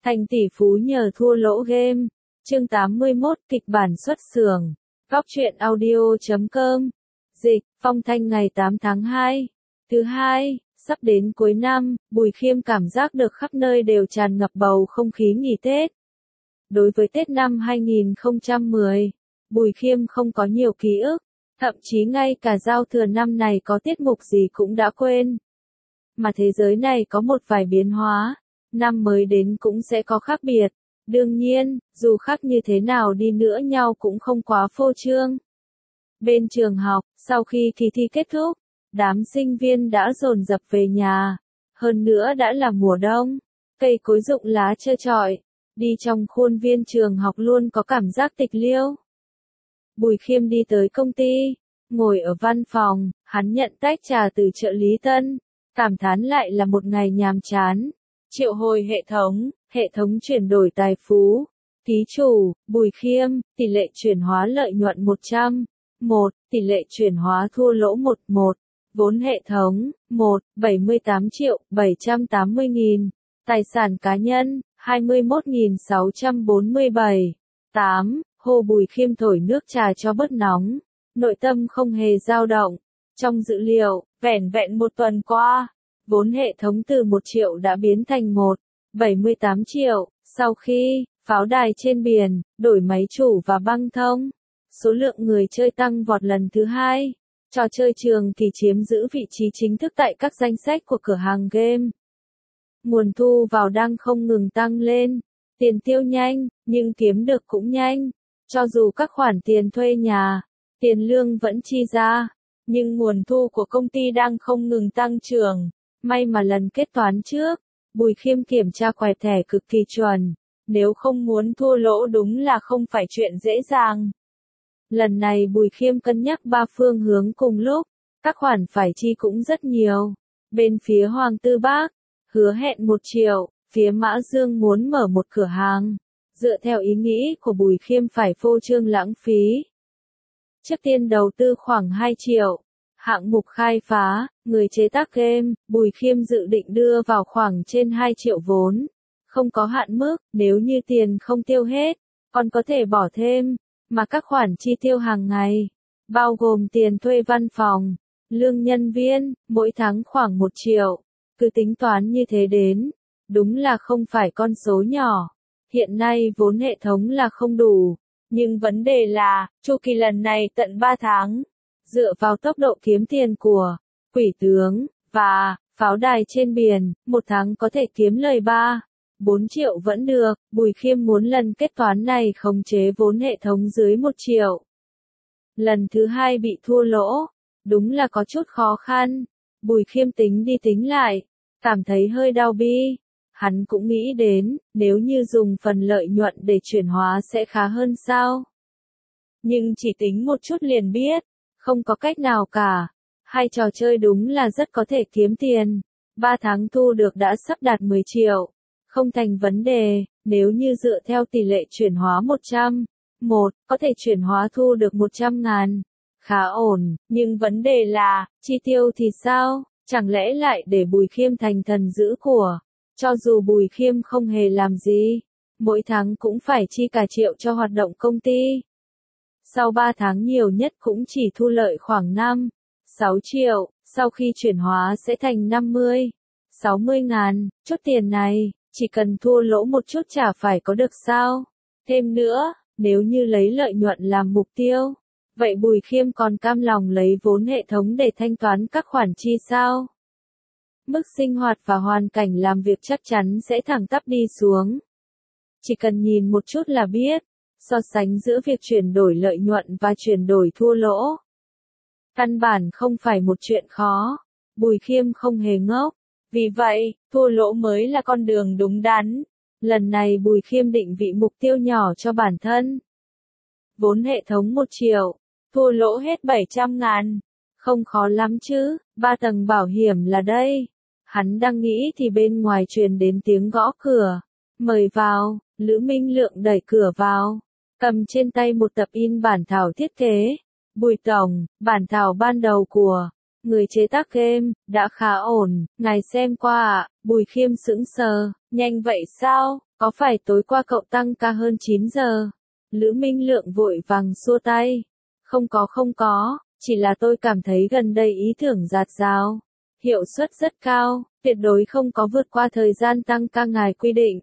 Thành tỷ phú nhờ thua lỗ game. Chương 81 kịch bản xuất xưởng. Góc truyện audio.com. Dịch, phong thanh ngày 8 tháng 2. Thứ hai, sắp đến cuối năm, Bùi Khiêm cảm giác được khắp nơi đều tràn ngập bầu không khí nghỉ Tết. Đối với Tết năm 2010, Bùi Khiêm không có nhiều ký ức, thậm chí ngay cả giao thừa năm này có tiết mục gì cũng đã quên. Mà thế giới này có một vài biến hóa, năm mới đến cũng sẽ có khác biệt. Đương nhiên, dù khác như thế nào đi nữa nhau cũng không quá phô trương. Bên trường học, sau khi kỳ thi kết thúc, đám sinh viên đã dồn dập về nhà. Hơn nữa đã là mùa đông, cây cối rụng lá trơ trọi, đi trong khuôn viên trường học luôn có cảm giác tịch liêu. Bùi Khiêm đi tới công ty, ngồi ở văn phòng, hắn nhận tách trà từ trợ lý Tân, cảm thán lại là một ngày nhàm chán. Triệu hồi hệ thống chuyển đổi tài phú. Ký chủ, Bùi Khiêm, tỷ lệ chuyển hóa lợi nhuận 100. 1, tỷ lệ chuyển hóa thua lỗ 11. Vốn hệ thống, 78.780.000. Tài sản cá nhân, 21.647. 8. Hồ Bùi Khiêm thổi nước trà cho bớt nóng. Nội tâm không hề dao động. Trong dữ liệu, vẻn vẹn một tuần qua, vốn hệ thống từ 1 triệu đã biến thành 1,78 triệu, sau khi, pháo đài trên biển, đổi máy chủ và băng thông. Số lượng người chơi tăng vọt lần thứ hai. Trò chơi trường thì chiếm giữ vị trí chính thức tại các danh sách của cửa hàng game. Nguồn thu vào đang không ngừng tăng lên. Tiền tiêu nhanh, nhưng kiếm được cũng nhanh. Cho dù các khoản tiền thuê nhà, tiền lương vẫn chi ra, nhưng nguồn thu của công ty đang không ngừng tăng trưởng. May mà lần kết toán trước, Bùi Khiêm kiểm tra quẹt thẻ cực kỳ chuẩn. Nếu không muốn thua lỗ đúng là không phải chuyện dễ dàng. Lần này Bùi Khiêm cân nhắc 3 phương hướng cùng lúc, các khoản phải chi cũng rất nhiều. Bên phía Hoàng Tư Bác, hứa hẹn 1 triệu, phía Mã Dương muốn mở một cửa hàng. Dựa theo ý nghĩ của Bùi Khiêm phải phô trương lãng phí. Trước tiên đầu tư khoảng 2 triệu. Hạng mục khai phá, người chế tác game, Bùi Khiêm dự định đưa vào khoảng trên 2 triệu vốn. Không có hạn mức, nếu như tiền không tiêu hết, còn có thể bỏ thêm. Mà các khoản chi tiêu hàng ngày, bao gồm tiền thuê văn phòng, lương nhân viên, mỗi tháng khoảng 1 triệu. Cứ tính toán như thế đến, đúng là không phải con số nhỏ. Hiện nay vốn hệ thống là không đủ, nhưng vấn đề là, chu kỳ lần này tận 3 tháng. Dựa vào tốc độ kiếm tiền của Quỷ Tướng và pháo đài trên biển, 1 tháng có thể kiếm lời 3-4 triệu vẫn được. Bùi Khiêm muốn lần kết toán này khống chế vốn hệ thống dưới 1 triệu. Lần thứ hai bị thua lỗ, đúng là có chút khó khăn. Bùi Khiêm tính đi tính lại, cảm thấy hơi đau bi. Hắn cũng nghĩ đến, nếu như dùng phần lợi nhuận để chuyển hóa sẽ khá hơn sao. Nhưng chỉ tính một chút liền biết, không có cách nào cả. Hai trò chơi đúng là rất có thể kiếm tiền. 3 tháng thu được đã sắp đạt 10 triệu. Không thành vấn đề, nếu như dựa theo tỷ lệ chuyển hóa 100. 1, có thể chuyển hóa thu được 100.000. Khá ổn, nhưng vấn đề là, chi tiêu thì sao? Chẳng lẽ lại để Bùi Khiêm thành thần giữ của? Cho dù Bùi Khiêm không hề làm gì, mỗi tháng cũng phải chi cả triệu cho hoạt động công ty. Sau 3 tháng nhiều nhất cũng chỉ thu lợi khoảng 5-6 triệu, sau khi chuyển hóa sẽ thành 50-60 ngàn. Chút tiền này, chỉ cần thua lỗ một chút chả phải có được sao? Thêm nữa, nếu như lấy lợi nhuận làm mục tiêu, vậy Bùi Khiêm còn cam lòng lấy vốn hệ thống để thanh toán các khoản chi sao? Mức sinh hoạt và hoàn cảnh làm việc chắc chắn sẽ thẳng tắp đi xuống. Chỉ cần nhìn một chút là biết, so sánh giữa việc chuyển đổi lợi nhuận và chuyển đổi thua lỗ. Căn bản không phải một chuyện khó. Bùi Khiêm không hề ngốc. Vì vậy, thua lỗ mới là con đường đúng đắn. Lần này Bùi Khiêm định vị mục tiêu nhỏ cho bản thân. Vốn hệ thống 1 triệu, thua lỗ hết 700.000. Không khó lắm chứ, 3 tầng bảo hiểm là đây. Hắn đang nghĩ thì bên ngoài truyền đến tiếng gõ cửa. Mời vào, Lữ Minh Lượng đẩy cửa vào. Cầm trên tay một tập in bản thảo thiết kế. Bùi tổng, bản thảo ban đầu của Người chế tác game, đã khá ổn, ngài xem qua ạ. Bùi Khiêm sững sờ, nhanh vậy sao, có phải tối qua cậu tăng ca hơn 9 giờ? Lữ Minh Lượng vội vàng xua tay. Không có, chỉ là tôi cảm thấy gần đây ý tưởng dạt dào. Hiệu suất rất cao, tuyệt đối không có vượt qua thời gian tăng ca ngài quy định.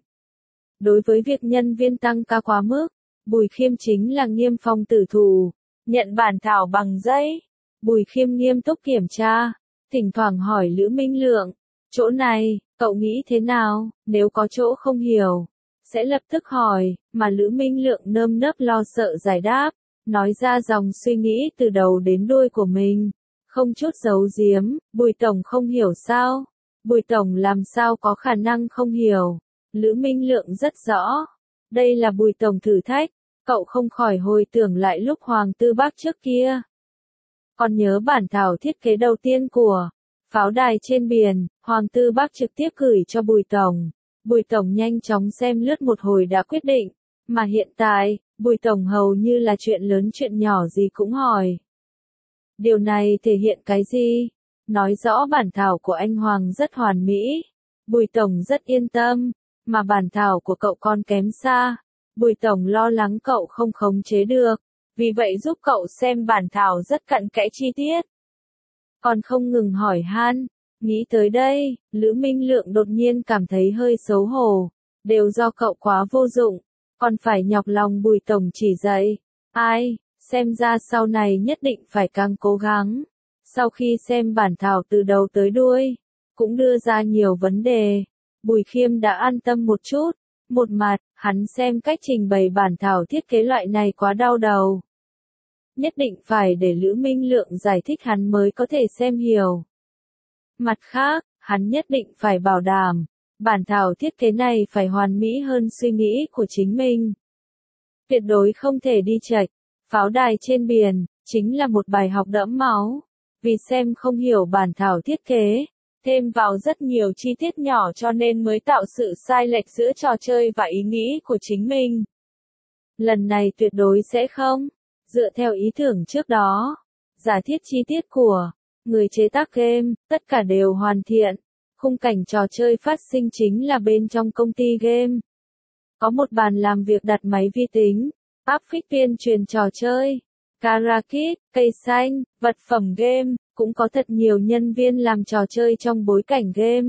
Đối với việc nhân viên tăng ca quá mức, Bùi Khiêm chính là nghiêm phong tử thủ. Nhận bản thảo bằng giấy. Bùi Khiêm nghiêm túc kiểm tra, thỉnh thoảng hỏi Lữ Minh Lượng, chỗ này, cậu nghĩ thế nào, nếu có chỗ không hiểu, sẽ lập tức hỏi, mà Lữ Minh Lượng nơm nớp lo sợ giải đáp, nói ra dòng suy nghĩ từ đầu đến đuôi của mình, không chút giấu giếm. Bùi Tổng không hiểu sao? Bùi Tổng làm sao có khả năng không hiểu? Lữ Minh Lượng rất rõ, đây là Bùi Tổng thử thách, cậu không khỏi hồi tưởng lại lúc Hoàng Tư Bắc trước kia. Còn nhớ bản thảo thiết kế đầu tiên của pháo đài trên biển, Hoàng Tư Bắc trực tiếp gửi cho Bùi Tổng. Bùi Tổng nhanh chóng xem lướt một hồi đã quyết định, mà hiện tại, Bùi Tổng hầu như là chuyện lớn chuyện nhỏ gì cũng hỏi. Điều này thể hiện cái gì? Nói rõ bản thảo của anh Hoàng rất hoàn mỹ. Bùi Tổng rất yên tâm, mà bản thảo của cậu còn kém xa. Bùi Tổng lo lắng cậu không khống chế được, vì vậy giúp cậu xem bản thảo rất cặn kẽ chi tiết. Còn không ngừng hỏi han, nghĩ tới đây, Lữ Minh Lượng đột nhiên cảm thấy hơi xấu hổ, đều do cậu quá vô dụng, còn phải nhọc lòng Bùi Tổng chỉ dạy. Ai, xem ra sau này nhất định phải càng cố gắng. Sau khi xem bản thảo từ đầu tới đuôi, cũng đưa ra nhiều vấn đề, Bùi Khiêm đã an tâm một chút. Một mặt, hắn xem cách trình bày bản thảo thiết kế loại này quá đau đầu. Nhất định phải để Lữ Minh Lượng giải thích hắn mới có thể xem hiểu. Mặt khác, hắn nhất định phải bảo đảm, bản thảo thiết kế này phải hoàn mỹ hơn suy nghĩ của chính mình. Tuyệt đối không thể đi chệch. Pháo đài trên biển, chính là một bài học đẫm máu. Vì xem không hiểu bản thảo thiết kế, thêm vào rất nhiều chi tiết nhỏ cho nên mới tạo sự sai lệch giữa trò chơi và ý nghĩ của chính mình. Lần này tuyệt đối sẽ không, dựa theo ý tưởng trước đó, giả thiết chi tiết của người chế tác game, tất cả đều hoàn thiện. Khung cảnh trò chơi phát sinh chính là bên trong công ty game. Có một bàn làm việc đặt máy vi tính, áp phích tuyên truyền trò chơi, Karakit, cây xanh, vật phẩm game, cũng có thật nhiều nhân viên làm trò chơi trong bối cảnh game.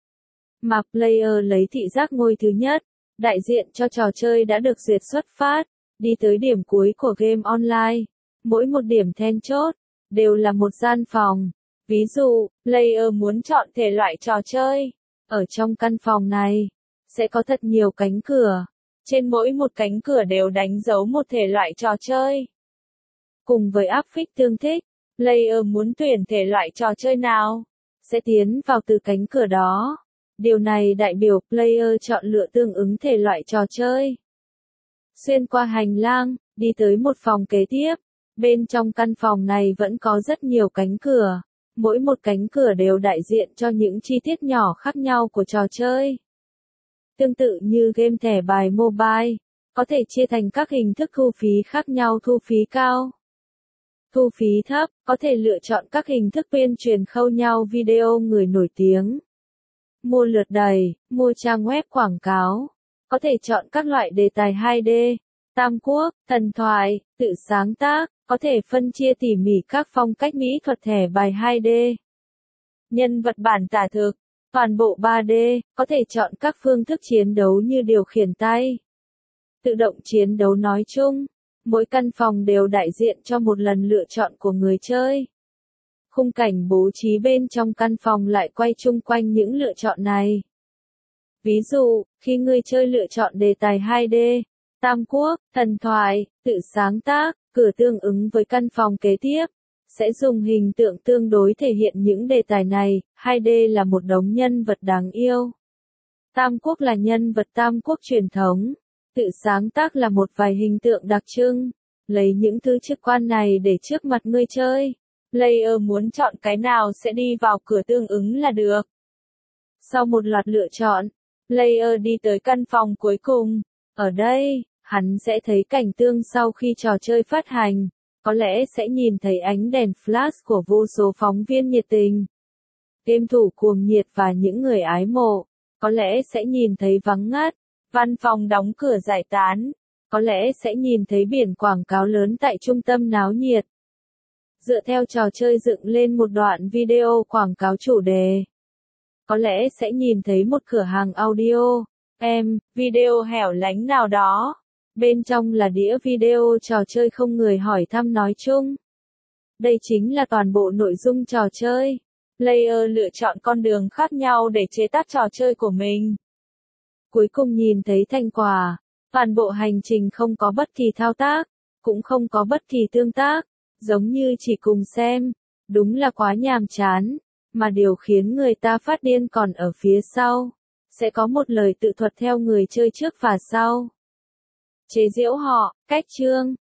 Mà player lấy thị giác ngôi thứ nhất, đại diện cho trò chơi đã được duyệt xuất phát, đi tới điểm cuối của game online. Mỗi một điểm then chốt, đều là một gian phòng. Ví dụ, player muốn chọn thể loại trò chơi. Ở trong căn phòng này, sẽ có thật nhiều cánh cửa. Trên mỗi một cánh cửa đều đánh dấu một thể loại trò chơi. Cùng với áp phích tương thích, player muốn tuyển thể loại trò chơi nào, sẽ tiến vào từ cánh cửa đó. Điều này đại biểu player chọn lựa tương ứng thể loại trò chơi. Xuyên qua hành lang, đi tới một phòng kế tiếp. Bên trong căn phòng này vẫn có rất nhiều cánh cửa. Mỗi một cánh cửa đều đại diện cho những chi tiết nhỏ khác nhau của trò chơi. Tương tự như game thẻ bài mobile, có thể chia thành các hình thức thu phí khác nhau. Thu phí cao, thu phí thấp, có thể lựa chọn các hình thức tuyên truyền khâu nhau video người nổi tiếng. Mua lượt đầy, mua trang web quảng cáo, có thể chọn các loại đề tài 2D, tam quốc, thần thoại, tự sáng tác, có thể phân chia tỉ mỉ các phong cách mỹ thuật thẻ bài 2D. Nhân vật bản tả thực, toàn bộ 3D, có thể chọn các phương thức chiến đấu như điều khiển tay. Tự động chiến đấu nói chung, mỗi căn phòng đều đại diện cho một lần lựa chọn của người chơi. Khung cảnh bố trí bên trong căn phòng lại quay chung quanh những lựa chọn này. Ví dụ, khi người chơi lựa chọn đề tài 2D, tam quốc, thần thoại, tự sáng tác, cửa tương ứng với căn phòng kế tiếp, sẽ dùng hình tượng tương đối thể hiện những đề tài này. 2D là một đống nhân vật đáng yêu. Tam quốc là nhân vật tam quốc truyền thống. Tự sáng tác là một vài hình tượng đặc trưng. Lấy những thứ trực quan này để trước mặt người chơi. Player muốn chọn cái nào sẽ đi vào cửa tương ứng là được. Sau một loạt lựa chọn, player đi tới căn phòng cuối cùng. Ở đây, hắn sẽ thấy cảnh tương sau khi trò chơi phát hành. Có lẽ sẽ nhìn thấy ánh đèn flash của vô số phóng viên nhiệt tình, game thủ cuồng nhiệt và những người ái mộ. Có lẽ sẽ nhìn thấy vắng ngắt, văn phòng đóng cửa giải tán. Có lẽ sẽ nhìn thấy biển quảng cáo lớn tại trung tâm náo nhiệt. Dựa theo trò chơi dựng lên một đoạn video quảng cáo chủ đề. Có lẽ sẽ nhìn thấy một cửa hàng audio, video hẻo lánh nào đó. Bên trong là đĩa video trò chơi không người hỏi thăm nói chung. Đây chính là toàn bộ nội dung trò chơi. Player lựa chọn con đường khác nhau để chế tác trò chơi của mình. Cuối cùng nhìn thấy thành quả. Toàn bộ hành trình không có bất kỳ thao tác, cũng không có bất kỳ tương tác, giống như chỉ cùng xem. Đúng là quá nhàm chán, mà điều khiến người ta phát điên còn ở phía sau. Sẽ có một lời tự thuật theo người chơi trước và sau. Chế giễu họ, cách chương.